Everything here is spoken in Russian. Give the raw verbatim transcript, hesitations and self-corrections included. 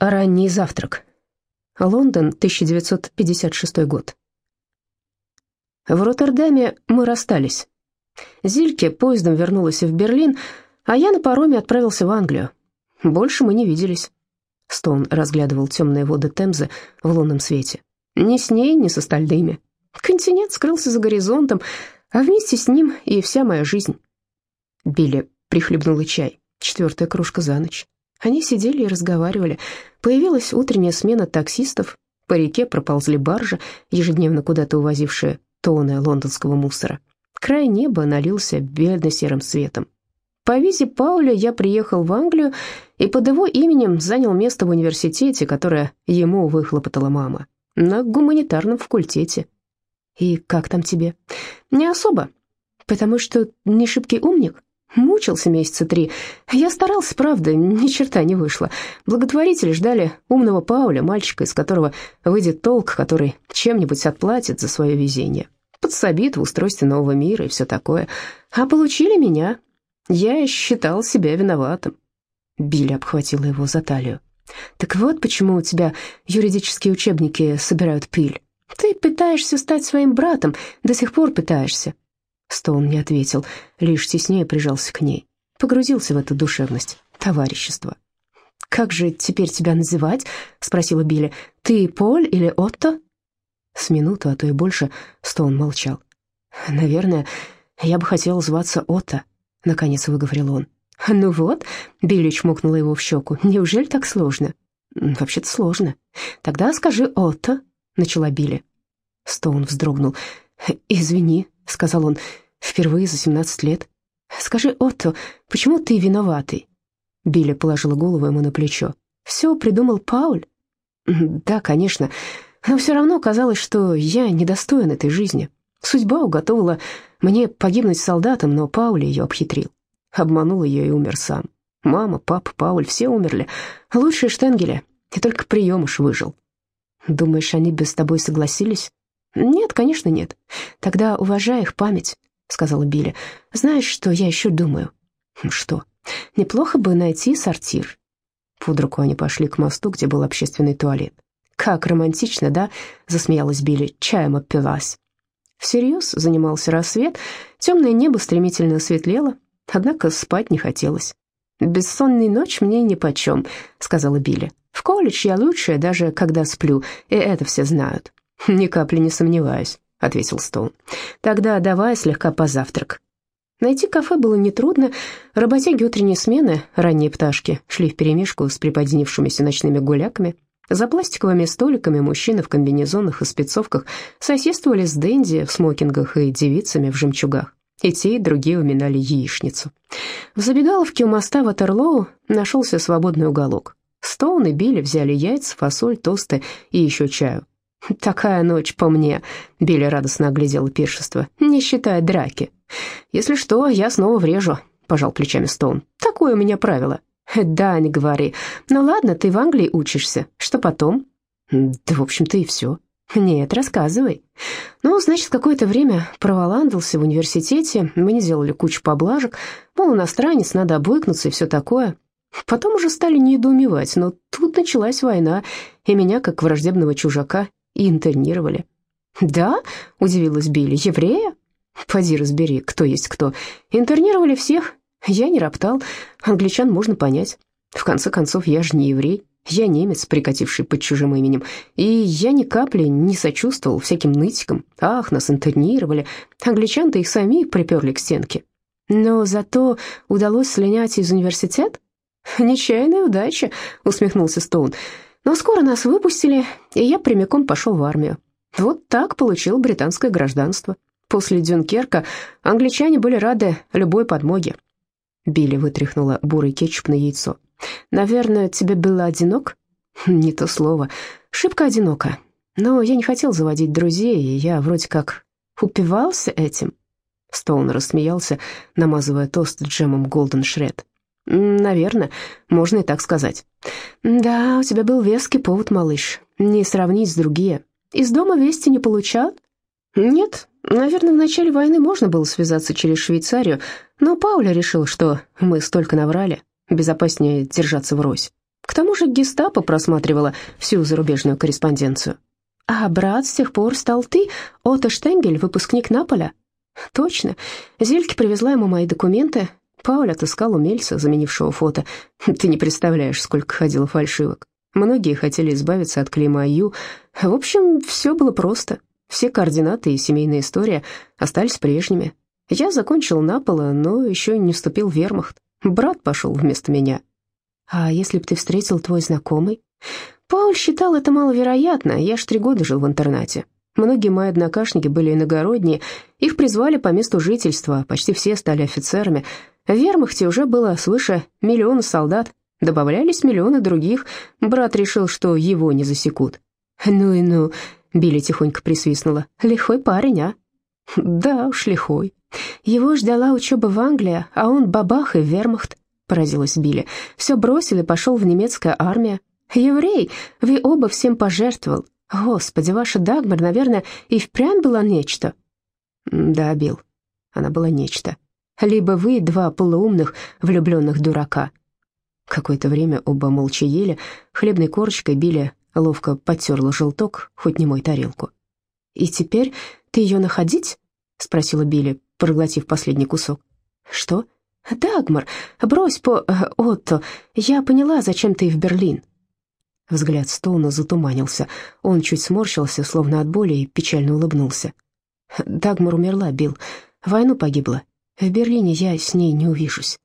Ранний завтрак. Лондон, тысяча девятьсот пятьдесят шестой год. В Роттердаме мы расстались. Зильке поездом вернулась в Берлин, а я на пароме отправился в Англию. Больше мы не виделись. Стоун разглядывал темные воды Темзы в лунном свете. Ни с ней, ни с остальными. Континент скрылся за горизонтом, а вместе с ним и вся моя жизнь. Билли прихлебнула чай, четвертая кружка за ночь. Они сидели и разговаривали. Появилась утренняя смена таксистов. По реке проползли баржи, ежедневно куда-то увозившие тонны лондонского мусора. Край неба налился бледно-серым светом. По визе Пауля я приехал в Англию и под его именем занял место в университете, которое ему выхлопотала мама, на гуманитарном факультете. «И как там тебе?» «Не особо, потому что не шибкий умник. Мучился месяца три. Я старался, правда, ни черта не вышло. Благотворители ждали умного Пауля, мальчика, из которого выйдет толк, который чем-нибудь отплатит за свое везение, подсобит в устройстве нового мира и все такое. А получили меня. Я считал себя виноватым». Билли обхватила его за талию. «Так вот почему у тебя юридические учебники собирают пыль. Ты пытаешься стать своим братом, до сих пор пытаешься». Стоун не ответил, лишь теснее прижался к ней, погрузился в эту душевность, товарищество. «Как же теперь тебя называть?» — спросила Билли. «Ты Поль или Отто?» С минуту, а то и больше, Стоун молчал. «Наверное, я бы хотел зваться Отто», — наконец выговорил он. «Ну вот», — Билли чмокнула его в щеку, — «неужели так сложно?» «Вообще-то сложно». «Тогда скажи Отто», — начала Билли. Стоун вздрогнул. «Извини», — сказал он, — «впервые за семнадцать лет. Скажи, Отто, почему ты виноватый?» Билли положила голову ему на плечо. «Все придумал Пауль?» «Да, конечно, но все равно казалось, что я недостоин этой жизни. Судьба уготовила мне погибнуть солдатом, но Пауль ее обхитрил. Обманул ее и умер сам. Мама, папа, Пауль, все умерли. Лучшие штенгели, и только приемыш выжил». «Думаешь, они бы с тобой согласились?» «Нет, конечно, нет. Тогда уважай их память», — сказала Билли. «Знаешь, что я еще думаю?» «Что?» «Неплохо бы найти сортир». Под руку они пошли к мосту, где был общественный туалет. «Как романтично, да?» — засмеялась Билли. «Чаем опилась». Всерьез занимался рассвет, темное небо стремительно светлело, однако спать не хотелось. «Бессонная ночь мне нипочем», — сказала Билли. «В колледж я лучшая, даже когда сплю, и это все знают». «Ни капли не сомневаюсь», — ответил Стоун. «Тогда давай слегка позавтрак». Найти кафе было нетрудно. Работяги утренней смены, ранние пташки, шли вперемешку с припозднившимися ночными гуляками. За пластиковыми столиками мужчины в комбинезонах и спецовках соседствовали с денди в смокингах и девицами в жемчугах. И те, и другие уминали яичницу. В забегаловке у моста Ватерлоу нашелся свободный уголок. Стоун и Билли взяли яйца, фасоль, тосты и еще чаю. «Такая ночь по мне», — Билли радостно оглядела пиршество, — «не считая драки». «Если что, я снова врежу», — пожал плечами Стоун. «Такое у меня правило». «Да, не говори. Ну ладно, ты в Англии учишься. Что потом?» «Да, в общем-то, и все». «Нет, рассказывай». «Ну, значит, какое-то время проволандался в университете, мы не сделали кучу поблажек, мол, иностранец, надо обвыкнуться и все такое». Потом уже стали недоумевать, но тут началась война, и меня, как враждебного чужака, и интернировали». «Да?» — удивилась Билли. «Еврея?» «Поди разбери, кто есть кто. Интернировали всех. Я не роптал. Англичан можно понять. В конце концов, я же не еврей. Я немец, прикативший под чужим именем. И я ни капли не сочувствовал всяким нытикам. Ах, нас интернировали. Англичан-то их сами приперли к стенке. Но зато удалось слинять из университета?» «Нечаянная удача», — усмехнулся Стоун. «Но скоро нас выпустили, и я прямиком пошел в армию. Вот так получил британское гражданство. После Дюнкерка англичане были рады любой подмоге». Билли вытряхнула бурый кетчуп на яйцо. «Наверное, тебе было одинок?» «Не то слово. Шибко одиноко. Но я не хотел заводить друзей, и я вроде как упивался этим». Стоун рассмеялся, намазывая тост джемом Голден Шред. «Наверное, можно и так сказать». «Да, у тебя был веский повод, малыш. Не сравнить с другими. Из дома вести не получал?» «Нет, наверное, в начале войны можно было связаться через Швейцарию, но Пауля решил, что мы столько наврали, безопаснее держаться врозь». К тому же гестапо просматривала всю зарубежную корреспонденцию. А брат с тех пор стал ты, Отто Штенгель, выпускник Наполя? Точно. Зильке привезла ему мои документы. Пауль отыскал умельца, заменившего фото. Ты не представляешь, сколько ходило фальшивок. Многие хотели избавиться от клейма Ю. В общем, все было просто. Все координаты и семейная история остались прежними. Я закончил Напола, но еще не вступил в вермахт. Брат пошел вместо меня. А если бы ты встретил твой знакомый? Пауль считал это маловероятно. Я ж три года жил в интернате. Многие мои однокашники были иногородние. Их призвали по месту жительства. Почти все стали офицерами. В вермахте уже было свыше миллиона солдат. Добавлялись миллионы других. Брат решил, что его не засекут. «Ну и ну», — Билли тихонько присвистнула. «Лихой парень, а?» «Да уж, лихой. Его ждала учеба в Англии, а он бабах и в вермахт», — поразилась Билли. «Все бросил и пошел в немецкую армию. Еврей, вы оба всем пожертвовал. Господи, ваша Дагмар, наверное, и впрямь была нечто». «Да, Билл, она была нечто. Либо вы два полуумных влюбленных дурака». Какое-то время оба молча ели. Хлебной корочкой Билли ловко потерла желток, хоть не мой тарелку. «И теперь ты ее находить?» — спросила Билли, проглотив последний кусок. «Что?» «Дагмар, брось по... Э, Отто, я поняла, зачем ты в Берлин». Взгляд Стоуна затуманился. Он чуть сморщился, словно от боли, и печально улыбнулся. «Дагмар умерла, Билл. В войну погибла. В Берлине я с ней не увижусь».